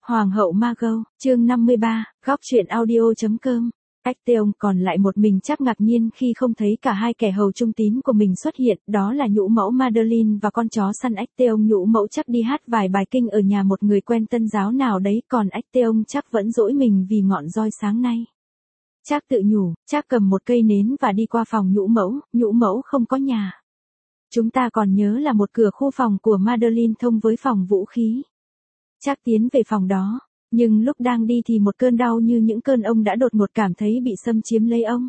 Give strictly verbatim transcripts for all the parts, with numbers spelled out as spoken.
Hoàng hậu Margot, chương năm mươi ba, góc truyện audio.com. Acteon còn lại một mình chắc ngạc nhiên khi không thấy cả hai kẻ hầu trung tín của mình xuất hiện, đó là nhũ mẫu Madeleine và con chó săn Acteon. Nhũ mẫu chắc đi hát vài bài kinh ở nhà một người quen tân giáo nào đấy, còn Acteon chắc vẫn dỗi mình vì ngọn roi sáng nay. Chắc tự nhủ, chắc cầm một cây nến và đi qua phòng nhũ mẫu, nhũ mẫu không có nhà. Chúng ta còn nhớ là một cửa khu phòng của Madeleine thông với phòng vũ khí. Chắc tiến về phòng đó, nhưng lúc đang đi thì một cơn đau như những cơn ông đã đột ngột cảm thấy bị xâm chiếm lấy ông.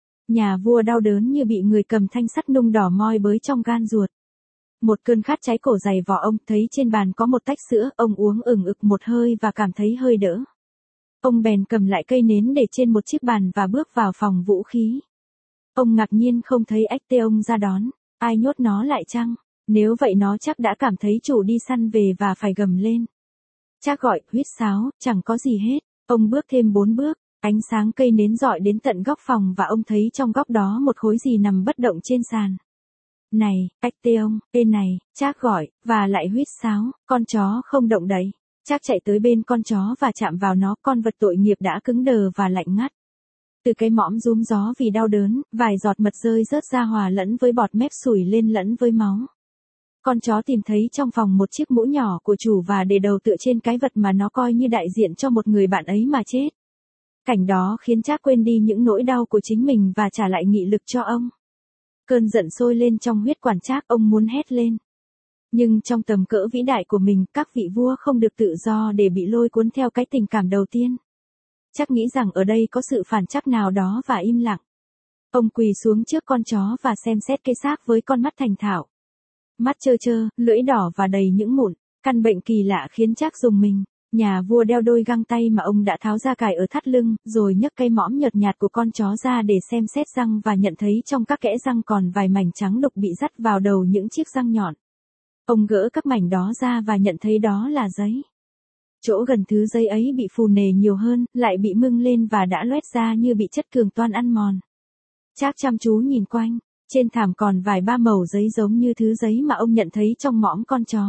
Nhà vua đau đớn như bị người cầm thanh sắt nung đỏ moi bới trong gan ruột. Một cơn khát cháy cổ dày vò ông, thấy trên bàn có một tách sữa, ông uống ửng ực một hơi và cảm thấy hơi đỡ. Ông bèn cầm lại cây nến để trên một chiếc bàn và bước vào phòng vũ khí. Ông ngạc nhiên không thấy Acteon ra đón, ai nhốt nó lại chăng? Nếu vậy nó chắc đã cảm thấy chủ đi săn về và phải gầm lên. Chắc gọi, huýt sáo, chẳng có gì hết. Ông bước thêm bốn bước, ánh sáng cây nến rọi đến tận góc phòng và ông thấy trong góc đó một khối gì nằm bất động trên sàn. Này, Acteon, bên này, Chắc gọi, và lại huýt sáo, con chó không động đậy. Chắc chạy tới bên con chó và chạm vào nó, con vật tội nghiệp đã cứng đờ và lạnh ngắt. Từ cái mõm rúm gió vì đau đớn, vài giọt mật rơi rớt ra hòa lẫn với bọt mép sủi lên lẫn với máu. Con chó tìm thấy trong phòng một chiếc mũ nhỏ của chủ và để đầu tựa trên cái vật mà nó coi như đại diện cho một người bạn ấy mà chết. Cảnh đó khiến Chắc quên đi những nỗi đau của chính mình và trả lại nghị lực cho ông. Cơn giận sôi lên trong huyết quản Chắc, ông muốn hét lên. Nhưng trong tầm cỡ vĩ đại của mình, các vị vua không được tự do để bị lôi cuốn theo cái tình cảm đầu tiên. Chắc nghĩ rằng ở đây có sự phản trắc nào đó và im lặng. Ông quỳ xuống trước con chó và xem xét cái xác với con mắt thành thạo. Mắt trơ trơ, lưỡi đỏ và đầy những mụn, căn bệnh kỳ lạ khiến Chắc rùng mình. Nhà vua đeo đôi găng tay mà ông đã tháo ra cài ở thắt lưng, rồi nhấc cây mõm nhợt nhạt của con chó ra để xem xét răng và nhận thấy trong các kẽ răng còn vài mảnh trắng đục bị dắt vào đầu những chiếc răng nhọn. Ông gỡ các mảnh đó ra và nhận thấy đó là giấy. Chỗ gần thứ giấy ấy bị phù nề nhiều hơn, lại bị mưng lên và đã loét ra như bị chất cường toan ăn mòn. Chắc chăm chú nhìn quanh, trên thảm còn vài ba mẩu giấy giống như thứ giấy mà ông nhận thấy trong mõm con chó.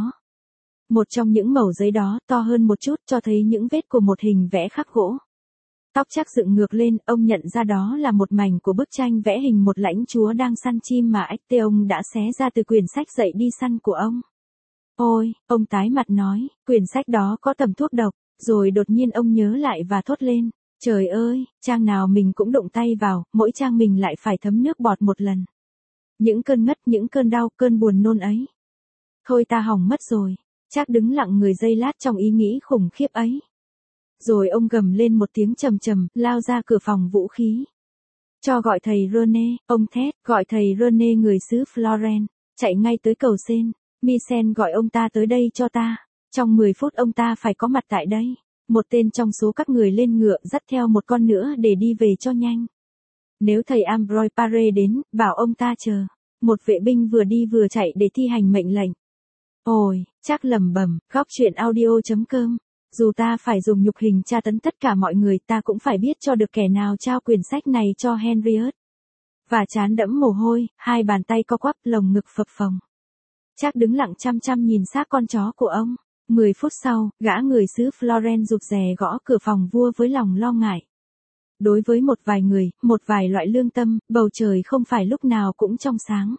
Một trong những mẩu giấy đó, to hơn một chút, cho thấy những vết của một hình vẽ khắc gỗ. Tóc Chắc dựng ngược lên, ông nhận ra đó là một mảnh của bức tranh vẽ hình một lãnh chúa đang săn chim mà Acteon đã xé ra từ quyển sách dạy đi săn của ông. Ôi, ông tái mặt nói, quyển sách đó có tầm thuốc độc, rồi đột nhiên ông nhớ lại và thốt lên, trời ơi, trang nào mình cũng đụng tay vào, mỗi trang mình lại phải thấm nước bọt một lần. Những cơn ngất, những cơn đau, cơn buồn nôn ấy. Thôi ta hỏng mất rồi. Chắc đứng lặng người giây lát trong ý nghĩ khủng khiếp ấy. Rồi ông gầm lên một tiếng trầm trầm, lao ra cửa phòng vũ khí. Cho gọi thầy René, ông thét, gọi thầy René người xứ Florence, chạy ngay tới cầu Sen. Michel gọi ông ta tới đây cho ta. Trong mười phút ông ta phải có mặt tại đây. Một tên trong số các người lên ngựa dắt theo một con nữa để đi về cho nhanh. Nếu thầy Ambroise Paré đến, bảo ông ta chờ. Một vệ binh vừa đi vừa chạy để thi hành mệnh lệnh. Ôi, Chắc lẩm bẩm, góc truyện audio.com. Dù ta phải dùng nhục hình tra tấn tất cả mọi người, ta cũng phải biết cho được kẻ nào trao quyển sách này cho Henriette. Và trán đẫm mồ hôi, hai bàn tay co quắp, lồng ngực phập phồng. Chắc đứng lặng chăm chăm nhìn xác con chó của ông. Mười phút sau, gã người xứ Florence rụt rè gõ cửa phòng vua với lòng lo ngại. Đối với một vài người, một vài loại lương tâm, bầu trời không phải lúc nào cũng trong sáng.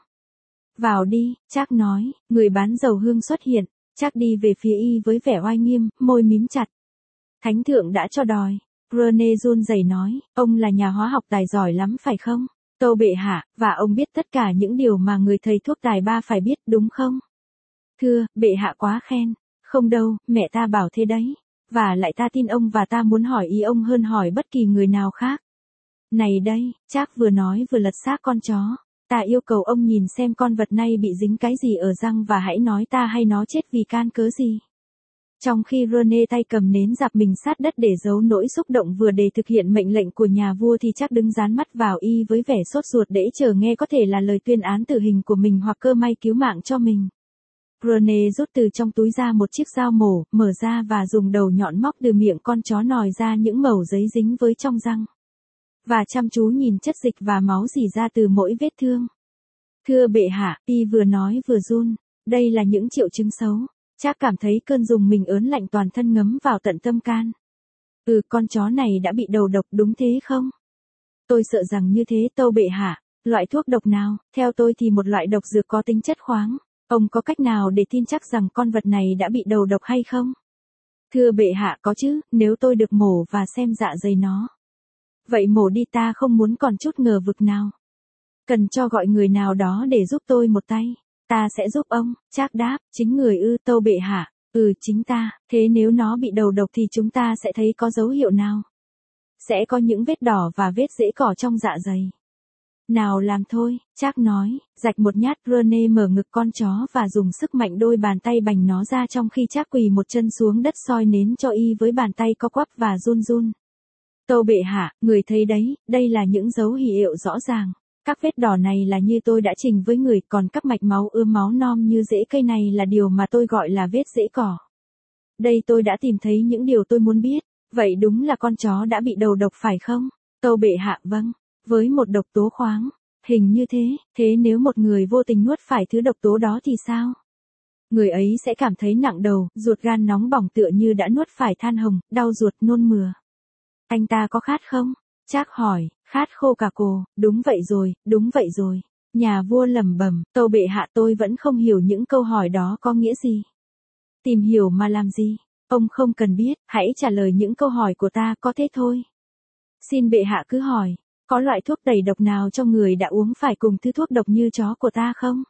Vào đi, Chắc nói, người bán dầu hương xuất hiện, Chắc đi về phía y với vẻ oai nghiêm, môi mím chặt. Thánh thượng đã cho đòi. René run rẩy nói, ông là nhà hóa học tài giỏi lắm phải không? Tâu bệ hạ, và ông biết tất cả những điều mà người thầy thuốc tài ba phải biết đúng không? Thưa, bệ hạ quá khen. Không đâu, mẹ ta bảo thế đấy. Và lại ta tin ông và ta muốn hỏi ý ông hơn hỏi bất kỳ người nào khác. Này đây, Chắc vừa nói vừa lật xác con chó. Ta yêu cầu ông nhìn xem con vật này bị dính cái gì ở răng và hãy nói ta hay nó chết vì can cớ gì. Trong khi René tay cầm nến dạp mình sát đất để giấu nỗi xúc động vừa để thực hiện mệnh lệnh của nhà vua thì Chắc đứng dán mắt vào y với vẻ sốt ruột để chờ nghe có thể là lời tuyên án tử hình của mình hoặc cơ may cứu mạng cho mình. René rút từ trong túi ra một chiếc dao mổ, mở ra và dùng đầu nhọn móc từ miệng con chó nòi ra những mẩu giấy dính với trong răng. Và chăm chú nhìn chất dịch và máu rỉ ra từ mỗi vết thương. Thưa bệ hạ, y vừa nói vừa run, đây là những triệu chứng xấu. Trác cảm thấy cơn dùng mình ớn lạnh toàn thân ngấm vào tận tâm can. Ừ, con chó này đã bị đầu độc đúng thế không? Tôi sợ rằng như thế tâu bệ hạ. Loại thuốc độc nào? Theo tôi thì một loại độc dược có tính chất khoáng. Ông có cách nào để tin chắc rằng con vật này đã bị đầu độc hay không? Thưa bệ hạ, có chứ, nếu tôi được mổ và xem dạ dày nó. Vậy mổ đi, ta không muốn còn chút ngờ vực nào. Cần cho gọi người nào đó để giúp tôi một tay. Ta sẽ giúp ông. Trác đáp, chính người ư? Tâu bệ hạ. Ừ, chính ta. Thế nếu nó bị đầu độc thì chúng ta sẽ thấy có dấu hiệu nào? Sẽ có những vết đỏ và vết rễ cỏ trong dạ dày. Nào làm thôi, Trác nói, rạch một nhát. Rene mở ngực con chó và dùng sức mạnh đôi bàn tay bành nó ra trong khi Trác quỳ một chân xuống đất soi nến cho y với bàn tay co quắp và run run. Tâu bệ hạ, người thấy đấy, đây là những dấu hiệu rõ ràng. Các vết đỏ này là như tôi đã trình với người, còn các mạch máu ươm máu non như rễ cây này là điều mà tôi gọi là vết rễ cỏ. Đây, tôi đã tìm thấy những điều tôi muốn biết. Vậy đúng là con chó đã bị đầu độc phải không? Tâu bệ hạ, vâng. Với một độc tố khoáng. Hình như thế, thế nếu một người vô tình nuốt phải thứ độc tố đó thì sao? Người ấy sẽ cảm thấy nặng đầu, ruột gan nóng bỏng tựa như đã nuốt phải than hồng, đau ruột nôn mửa. Anh ta có khát không? Trác hỏi, khát khô cả cổ. Đúng vậy rồi, đúng vậy rồi. Nhà vua lẩm bẩm, tâu bệ hạ, tôi vẫn không hiểu những câu hỏi đó có nghĩa gì. Tìm hiểu mà làm gì? Ông không cần biết, hãy trả lời những câu hỏi của ta, có thế thôi. Xin bệ hạ cứ hỏi, có loại thuốc tẩy độc nào trong người đã uống phải cùng thứ thuốc độc như chó của ta không?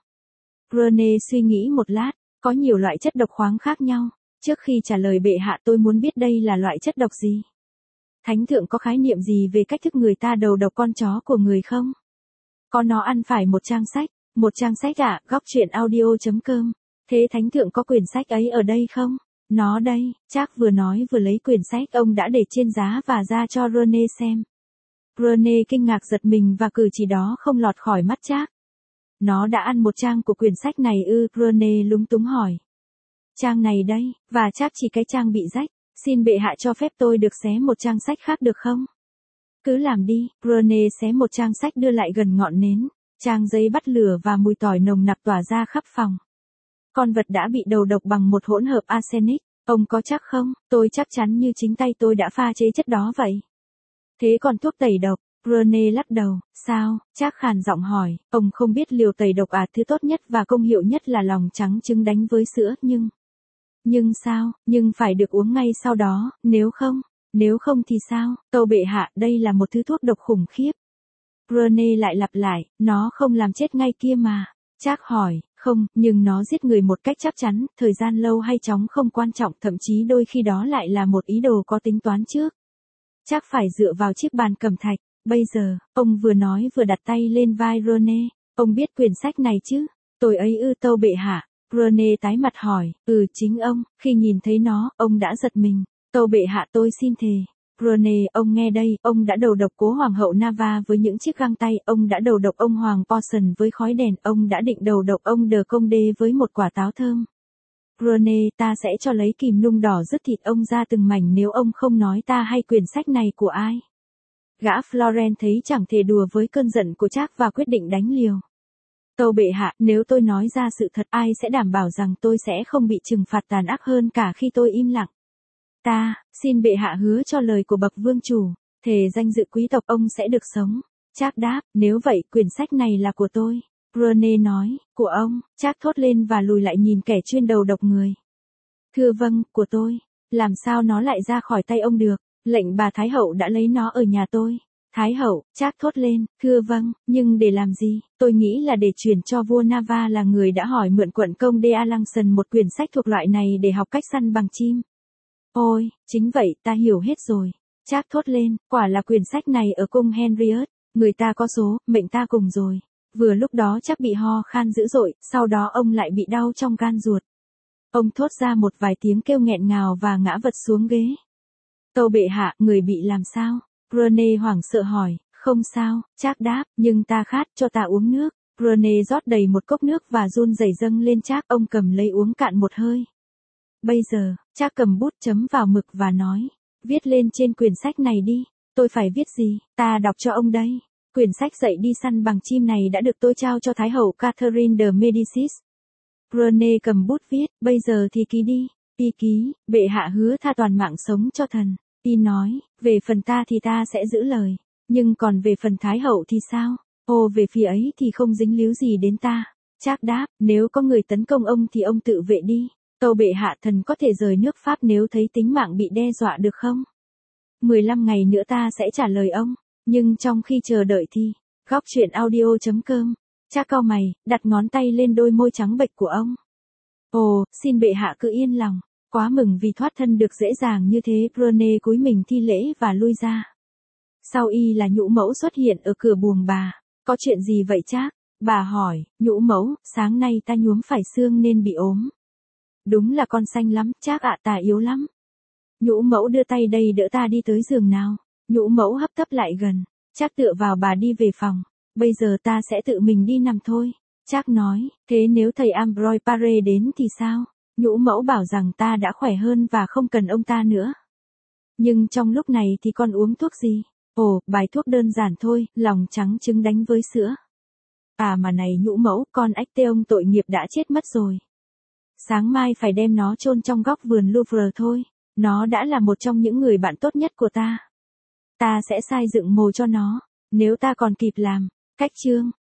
Rene suy nghĩ một lát, có nhiều loại chất độc khoáng khác nhau. Trước khi trả lời bệ hạ, tôi muốn biết đây là loại chất độc gì. Thánh thượng có khái niệm gì về cách thức người ta đầu độc con chó của người không? Có nó ăn phải một trang sách, một trang sách ạ, à, góc truyện audio chấm com. Thế thánh thượng có quyển sách ấy ở đây không? Nó đây, Trác vừa nói vừa lấy quyển sách ông đã để trên giá và ra cho Rene xem. Rene kinh ngạc giật mình và cử chỉ đó không lọt khỏi mắt Trác. Nó đã ăn một trang của quyển sách này ư? Rene lúng túng hỏi. Trang này đây, và Trác chỉ cái trang bị rách. Xin bệ hạ cho phép tôi được xé một trang sách khác được không? Cứ làm đi. Rene xé một trang sách đưa lại gần ngọn nến. Trang giấy bắt lửa và mùi tỏi nồng nặc tỏa ra khắp phòng. Con vật đã bị đầu độc bằng một hỗn hợp arsenic. Ông có chắc không? Tôi chắc chắn như chính tay tôi đã pha chế chất đó vậy. Thế còn thuốc tẩy độc? Rene lắc đầu. Sao? Trác khàn giọng hỏi. Ông không biết liều tẩy độc à? Thứ tốt nhất và công hiệu nhất là lòng trắng trứng đánh với sữa, nhưng... Nhưng sao? Nhưng phải được uống ngay sau đó, nếu không... Nếu không thì sao? Tâu bệ hạ, đây là một thứ thuốc độc khủng khiếp. Rene lại lặp lại, nó không làm chết ngay kia mà. Trác hỏi, không, nhưng nó giết người một cách chắc chắn, thời gian lâu hay chóng không quan trọng, thậm chí đôi khi đó lại là một ý đồ có tính toán trước. Trác phải dựa vào chiếc bàn cẩm thạch. Bây giờ, ông vừa nói vừa đặt tay lên vai Rene. Ông biết quyển sách này chứ? Tôi ấy ư? Tâu bệ hạ. Rene tái mặt hỏi, ừ chính ông. Khi nhìn thấy nó, ông đã giật mình. Tâu bệ hạ, tôi xin thề. Rene, ông nghe đây, ông đã đầu độc cố hoàng hậu Nava với những chiếc găng tay, ông đã đầu độc ông hoàng Porson với khói đèn, ông đã định đầu độc ông De Conde với một quả táo thơm. Rene, ta sẽ cho lấy kìm nung đỏ rứt thịt ông ra từng mảnh nếu ông không nói ta hay quyển sách này của ai. Gã Florent thấy chẳng thể đùa với cơn giận của Trác và quyết định đánh liều. Tâu bệ hạ, nếu tôi nói ra sự thật, ai sẽ đảm bảo rằng tôi sẽ không bị trừng phạt tàn ác hơn cả khi tôi im lặng? Ta, xin bệ hạ hứa cho lời của bậc vương chủ, thề danh dự quý tộc ông sẽ được sống. Trác đáp, nếu vậy quyển sách này là của tôi. Rene nói, của ông. Trác thốt lên và lùi lại nhìn kẻ chuyên đầu độc người. Thưa vâng, của tôi. Làm sao nó lại ra khỏi tay ông được? Lệnh bà Thái hậu đã lấy nó ở nhà tôi. Thái hậu, Trác thốt lên, thưa vâng, nhưng để làm gì? Tôi nghĩ là để chuyển cho vua Nava là người đã hỏi mượn quận công de Alençon một quyển sách thuộc loại này để học cách săn bằng chim. Ôi, chính vậy, ta hiểu hết rồi. Trác thốt lên, quả là quyển sách này ở cung Henriette, người ta có số, mệnh ta cùng rồi. Vừa lúc đó Trác bị ho khan dữ dội, sau đó ông lại bị đau trong gan ruột. Ông thốt ra một vài tiếng kêu nghẹn ngào và ngã vật xuống ghế. Tâu bệ hạ, người bị làm sao? Rene hoảng sợ hỏi, không sao, Trác đáp, nhưng ta khát, cho ta uống nước. Rene rót đầy một cốc nước và run rẩy dâng lên Trác, ông cầm lấy uống cạn một hơi. Bây giờ, Trác cầm bút chấm vào mực và nói, viết lên trên quyển sách này đi. Tôi phải viết gì? Ta đọc cho ông đây. Quyển sách dạy đi săn bằng chim này đã được tôi trao cho Thái hậu Catherine de Medicis. Brené cầm bút viết, bây giờ thì ký đi. Y ký, bệ hạ hứa tha toàn mạng sống cho thần. Y nói, về phần ta thì ta sẽ giữ lời. Nhưng còn về phần Thái hậu thì sao? Ồ, về phía ấy thì không dính líu gì đến ta. Trác đáp, nếu có người tấn công ông thì ông tự vệ đi. Tâu bệ hạ, thần có thể rời nước Pháp nếu thấy tính mạng bị đe dọa được không? mười lăm ngày nữa ta sẽ trả lời ông. Nhưng trong khi chờ đợi thì, góc truyện audio chấm com. Trác cau mày, đặt ngón tay lên đôi môi trắng bệch của ông. Ồ, xin bệ hạ cứ yên lòng. Quá mừng vì thoát thân được dễ dàng như thế. Brené cúi mình thi lễ và lui ra. Sau y là nhũ mẫu xuất hiện ở cửa buồng bà. Có chuyện gì vậy Trác? Bà hỏi, nhũ mẫu, sáng nay ta nhuốm phải xương nên bị ốm. Đúng là con xanh lắm, Trác ạ, ta yếu lắm. Nhũ mẫu đưa tay đây đỡ ta đi tới giường nào. Nhũ mẫu hấp tấp lại gần. Trác tựa vào bà đi về phòng. Bây giờ ta sẽ tự mình đi nằm thôi. Trác nói, thế nếu thầy Ambroise Paré đến thì sao? Nhũ mẫu bảo rằng ta đã khỏe hơn và không cần ông ta nữa. Nhưng trong lúc này thì con uống thuốc gì? Ồ, bài thuốc đơn giản thôi, lòng trắng trứng đánh với sữa. À mà này nhũ mẫu, con ếch tê ông tội nghiệp đã chết mất rồi. Sáng mai phải đem nó chôn trong góc vườn Louvre thôi. Nó đã là một trong những người bạn tốt nhất của ta. Ta sẽ xây dựng mồ cho nó, nếu ta còn kịp làm. Cách chương